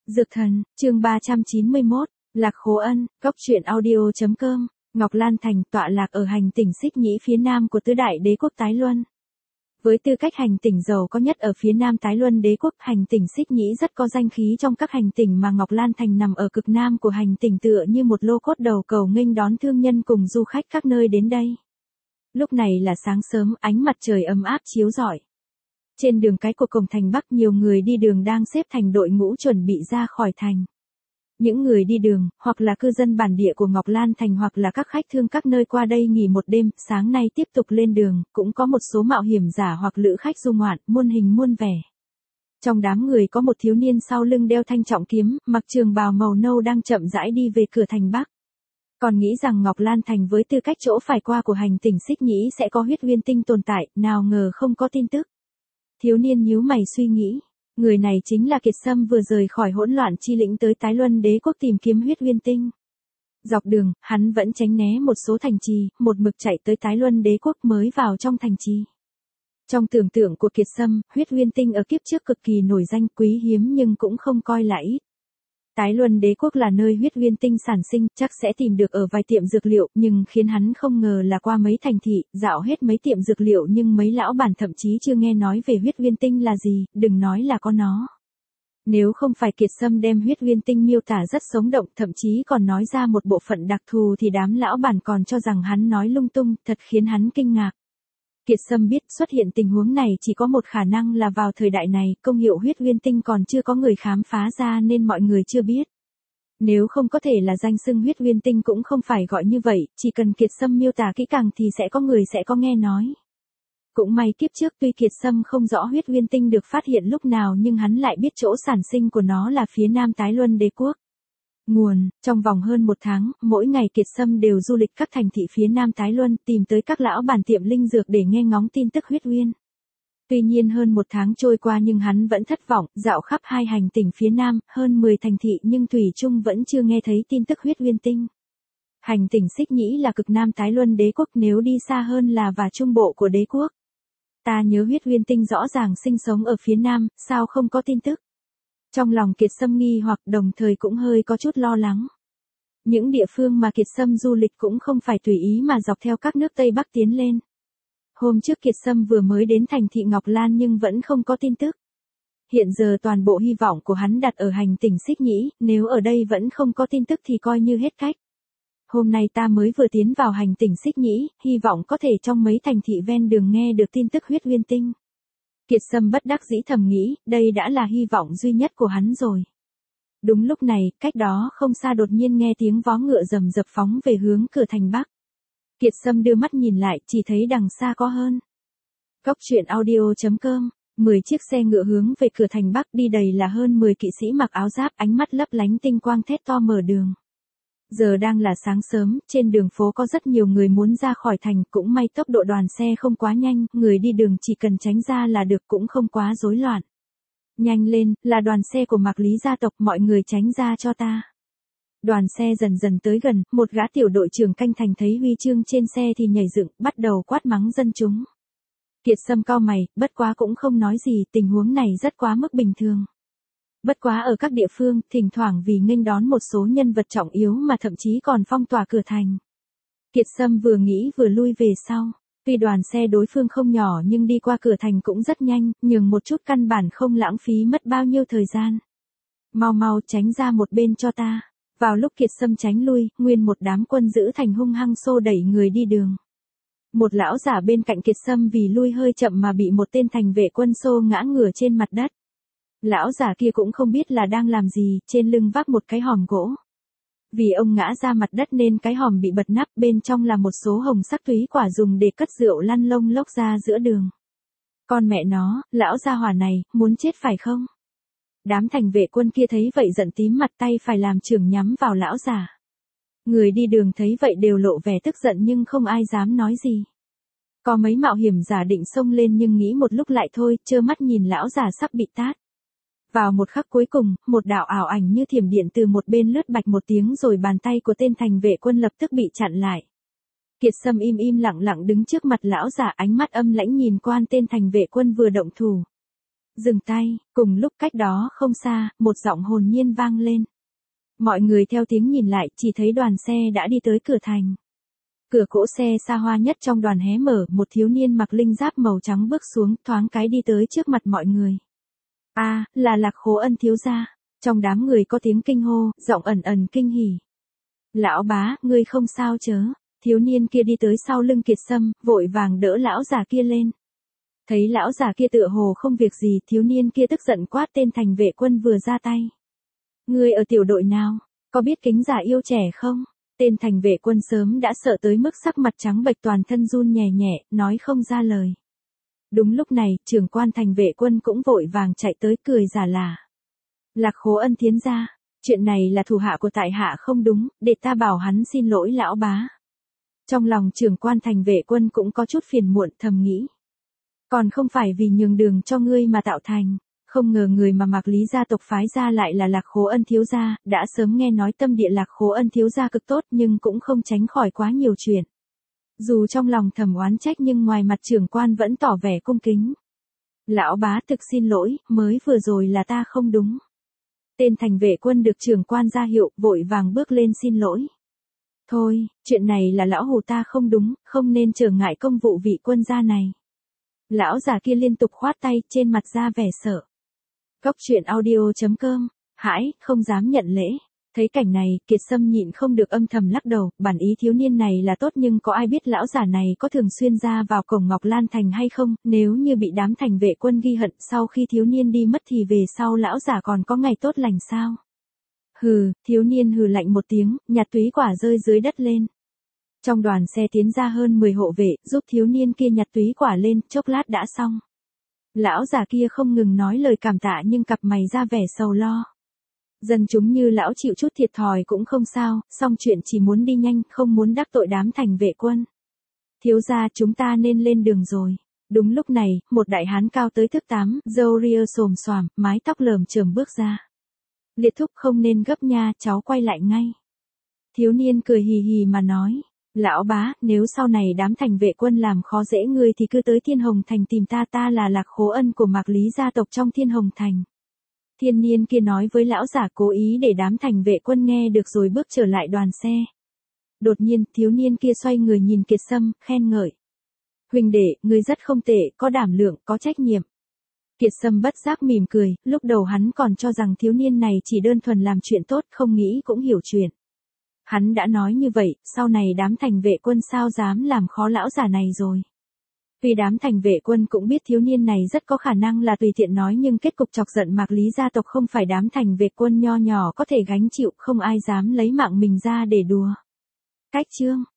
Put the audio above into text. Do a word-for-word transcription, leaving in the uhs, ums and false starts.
Dược thần, chương ba trăm chín mươi mốt, Lạc Khố Ân, Cốc truyện audio.com, Ngọc Lan Thành tọa lạc ở hành tỉnh Xích Nhĩ phía nam của tứ đại đế quốc Tái Luân. Với tư cách hành tỉnh giàu có nhất ở phía nam Tái Luân đế quốc, hành tỉnh Xích Nhĩ rất có danh khí trong các hành tỉnh mà Ngọc Lan Thành nằm ở cực nam của hành tỉnh tựa như một lô cốt đầu cầu nghênh đón thương nhân cùng du khách các nơi đến đây. Lúc này là sáng sớm, ánh mặt trời ấm áp chiếu rọi. Trên đường cái của cổng thành Bắc, nhiều người đi đường đang xếp thành đội ngũ chuẩn bị ra khỏi thành. Những người đi đường, hoặc là cư dân bản địa của Ngọc Lan Thành hoặc là các khách thương các nơi qua đây nghỉ một đêm, sáng nay tiếp tục lên đường, cũng có một số mạo hiểm giả hoặc lữ khách du ngoạn, muôn hình muôn vẻ. Trong đám người có một thiếu niên sau lưng đeo thanh trọng kiếm, mặc trường bào màu nâu đang chậm rãi đi về cửa thành Bắc. Còn nghĩ rằng Ngọc Lan Thành với tư cách chỗ phải qua của hành tỉnh Xích Nhĩ sẽ có huyết nguyên tinh tồn tại, nào ngờ không có tin tức. Thiếu niên nhíu mày suy nghĩ, người này chính là Kiệt Sâm vừa rời khỏi hỗn loạn chi lĩnh tới Tái Luân đế quốc tìm kiếm huyết nguyên tinh. Dọc đường, hắn vẫn tránh né một số thành trì, một mực chạy tới Tái Luân đế quốc mới vào trong thành trì. Trong tưởng tượng của Kiệt Sâm, huyết nguyên tinh ở kiếp trước cực kỳ nổi danh quý hiếm nhưng cũng không coi là ít. Tái Luân đế quốc là nơi huyết nguyên tinh sản sinh, chắc sẽ tìm được ở vài tiệm dược liệu, nhưng khiến hắn không ngờ là qua mấy thành thị, dạo hết mấy tiệm dược liệu nhưng mấy lão bản thậm chí chưa nghe nói về huyết nguyên tinh là gì, đừng nói là có nó. Nếu không phải Kiệt Sâm đem huyết nguyên tinh miêu tả rất sống động, thậm chí còn nói ra một bộ phận đặc thù thì đám lão bản còn cho rằng hắn nói lung tung, thật khiến hắn kinh ngạc. Kiệt Sâm biết xuất hiện tình huống này chỉ có một khả năng là vào thời đại này, công hiệu huyết nguyên tinh còn chưa có người khám phá ra nên mọi người chưa biết. Nếu không có thể là danh xưng huyết nguyên tinh cũng không phải gọi như vậy, chỉ cần Kiệt Sâm miêu tả kỹ càng thì sẽ có người sẽ có nghe nói. Cũng may kiếp trước tuy Kiệt Sâm không rõ huyết nguyên tinh được phát hiện lúc nào nhưng hắn lại biết chỗ sản sinh của nó là phía nam Tái Luân đế quốc. Nguồn, trong vòng hơn một tháng, mỗi ngày Kiệt Sâm đều du lịch các thành thị phía nam Tái Luân, tìm tới các lão bản tiệm linh dược để nghe ngóng tin tức huyết nguyên. Tuy nhiên hơn một tháng trôi qua nhưng hắn vẫn thất vọng, dạo khắp hai hành tỉnh phía nam, hơn mười thành thị nhưng thủy chung vẫn chưa nghe thấy tin tức huyết nguyên tinh. Hành tỉnh Xích Nhĩ là cực nam Tái Luân đế quốc, nếu đi xa hơn là và trung bộ của đế quốc. Ta nhớ huyết nguyên tinh rõ ràng sinh sống ở phía nam, sao không có tin tức? Trong lòng Kiệt Sâm nghi hoặc đồng thời cũng hơi có chút lo lắng. Những địa phương mà Kiệt Sâm du lịch cũng không phải tùy ý mà dọc theo các nước Tây Bắc tiến lên. Hôm trước Kiệt Sâm vừa mới đến thành thị Ngọc Lan nhưng vẫn không có tin tức. Hiện giờ toàn bộ hy vọng của hắn đặt ở hành tỉnh Xích Nhĩ, nếu ở đây vẫn không có tin tức thì coi như hết cách. Hôm nay ta mới vừa tiến vào hành tỉnh Xích Nhĩ, hy vọng có thể trong mấy thành thị ven đường nghe được tin tức huyết nguyên tinh. Kiệt Sâm bất đắc dĩ thầm nghĩ, đây đã là hy vọng duy nhất của hắn rồi. Đúng lúc này, cách đó không xa đột nhiên nghe tiếng vó ngựa rầm rập phóng về hướng cửa thành Bắc. Kiệt Sâm đưa mắt nhìn lại, chỉ thấy đằng xa có hơn. Cốc truyện audio.com, mười chiếc xe ngựa hướng về cửa thành Bắc, đi đầy là hơn mười kỵ sĩ mặc áo giáp, ánh mắt lấp lánh tinh quang thét to mở đường. Giờ đang là sáng sớm, trên đường phố có rất nhiều người muốn ra khỏi thành, cũng may tốc độ đoàn xe không quá nhanh, người đi đường chỉ cần tránh ra là được, cũng không quá rối loạn. Nhanh lên, là đoàn xe của Mạc Lý gia tộc, mọi người tránh ra cho ta. Đoàn xe dần dần tới gần, một gã tiểu đội trưởng canh thành thấy huy chương trên xe thì nhảy dựng, bắt đầu quát mắng dân chúng. Kiệt Sâm cau mày, bất quá cũng không nói gì, tình huống này rất quá mức bình thường. Bất quá ở các địa phương, thỉnh thoảng vì nghênh đón một số nhân vật trọng yếu mà thậm chí còn phong tỏa cửa thành. Kiệt Sâm vừa nghĩ vừa lui về sau. Tuy đoàn xe đối phương không nhỏ nhưng đi qua cửa thành cũng rất nhanh, nhường một chút căn bản không lãng phí mất bao nhiêu thời gian. Mau mau tránh ra một bên cho ta. Vào lúc Kiệt Sâm tránh lui, nguyên một đám quân giữ thành hung hăng xô đẩy người đi đường. Một lão giả bên cạnh Kiệt Sâm vì lui hơi chậm mà bị một tên thành vệ quân xô ngã ngửa trên mặt đất. Lão giả kia cũng không biết là đang làm gì, trên lưng vác một cái hòm gỗ. Vì ông ngã ra mặt đất nên cái hòm bị bật nắp, bên trong là một số hồng sắc túy quả dùng để cất rượu lăn lông lốc ra giữa đường. Con mẹ nó, lão gia hỏa này, muốn chết phải không? Đám thành vệ quân kia thấy vậy giận tím mặt, tay phải làm trưởng nhắm vào lão giả. Người đi đường thấy vậy đều lộ vẻ tức giận nhưng không ai dám nói gì. Có mấy mạo hiểm giả định xông lên nhưng nghĩ một lúc lại thôi, trơ mắt nhìn lão giả sắp bị tát. Vào một khắc cuối cùng, một đạo ảo ảnh như thiểm điện từ một bên lướt bạch một tiếng rồi bàn tay của tên thành vệ quân lập tức bị chặn lại. Kiệt Sâm im im lặng lặng đứng trước mặt lão giả, ánh mắt âm lãnh nhìn quan tên thành vệ quân vừa động thủ. Dừng tay, cùng lúc cách đó không xa, một giọng hồn nhiên vang lên. Mọi người theo tiếng nhìn lại, chỉ thấy đoàn xe đã đi tới cửa thành. Cửa cỗ xe xa hoa nhất trong đoàn hé mở, một thiếu niên mặc linh giáp màu trắng bước xuống, thoáng cái đi tới trước mặt mọi người. A, à, là Lạc Khố Ân thiếu gia. Trong đám người có tiếng kinh hô, giọng ẩn ẩn kinh hỉ. Lão bá, ngươi không sao chớ? Thiếu niên kia đi tới sau lưng Kiệt Sâm, vội vàng đỡ lão già kia lên. Thấy lão già kia tựa hồ không việc gì, thiếu niên kia tức giận quát tên thành vệ quân vừa ra tay. Ngươi ở tiểu đội nào? Có biết kính giả yêu trẻ không? Tên thành vệ quân sớm đã sợ tới mức sắc mặt trắng bệch, toàn thân run nhẹ nhẹ, nói không ra lời. Đúng lúc này, trưởng quan thành vệ quân cũng vội vàng chạy tới cười giả lả. Lạc Khố Ân thiến gia, chuyện này là thủ hạ của tại hạ không đúng, để ta bảo hắn xin lỗi lão bá. Trong lòng trưởng quan thành vệ quân cũng có chút phiền muộn, thầm nghĩ. Còn không phải vì nhường đường cho ngươi mà tạo thành, không ngờ người mà Mạc Lý gia tộc phái ra lại là Lạc Khố Ân thiếu gia, đã sớm nghe nói tâm địa Lạc Khố Ân thiếu gia cực tốt nhưng cũng không tránh khỏi quá nhiều chuyện. Dù trong lòng thầm oán trách nhưng ngoài mặt trưởng quan vẫn tỏ vẻ cung kính. Lão bá thực xin lỗi, mới vừa rồi là ta không đúng. Tên thành vệ quân được trưởng quan ra hiệu, vội vàng bước lên xin lỗi. Thôi, chuyện này là lão hù ta không đúng, không nên trở ngại công vụ vị quân gia này. Lão già kia liên tục khoát tay, trên mặt ra vẻ sợ. Cốc truyện audio chấm com, hãi, không dám nhận lễ. Thấy cảnh này, Kiệt Sâm nhịn không được âm thầm lắc đầu, bản ý thiếu niên này là tốt nhưng có ai biết lão già này có thường xuyên ra vào cổng Ngọc Lan Thành hay không, nếu như bị đám thành vệ quân ghi hận sau khi thiếu niên đi mất thì về sau lão già còn có ngày tốt lành sao? Hừ, thiếu niên hừ lạnh một tiếng, nhặt túy quả rơi dưới đất lên. Trong đoàn xe tiến ra hơn mười hộ vệ, giúp thiếu niên kia nhặt túy quả lên, chốc lát đã xong. Lão già kia không ngừng nói lời cảm tạ nhưng cặp mày ra vẻ sầu lo. Dân chúng như lão chịu chút thiệt thòi cũng không sao, xong chuyện chỉ muốn đi nhanh, không muốn đắc tội đám thành vệ quân. Thiếu gia, chúng ta nên lên đường rồi. Đúng lúc này, một đại hán cao tới thước tám, râu ria xồm xoàm, mái tóc lởm chởm bước ra. Liệt thúc không nên gấp nha, cháu quay lại ngay. Thiếu niên cười hì hì mà nói. Lão bá, nếu sau này đám thành vệ quân làm khó dễ ngươi thì cứ tới Thiên Hồng Thành tìm ta, ta là Lạc Khố Ân của Mạc Lý gia tộc trong Thiên Hồng Thành. Thiên niên kia nói với lão giả, cố ý để đám thành vệ quân nghe được rồi bước trở lại đoàn xe. Đột nhiên, thiếu niên kia xoay người nhìn Kiệt Sâm, khen ngợi. Huỳnh đệ, ngươi rất không tệ, có đảm lượng, có trách nhiệm. Kiệt Sâm bất giác mỉm cười, lúc đầu hắn còn cho rằng thiếu niên này chỉ đơn thuần làm chuyện tốt, không nghĩ cũng hiểu chuyện. Hắn đã nói như vậy, sau này đám thành vệ quân sao dám làm khó lão già này rồi. Vì đám thành vệ quân cũng biết thiếu niên này rất có khả năng là tùy tiện nói nhưng kết cục chọc giận Mạc Lý gia tộc không phải đám thành vệ quân nho nhỏ có thể gánh chịu, không ai dám lấy mạng mình ra để đùa. Cách chương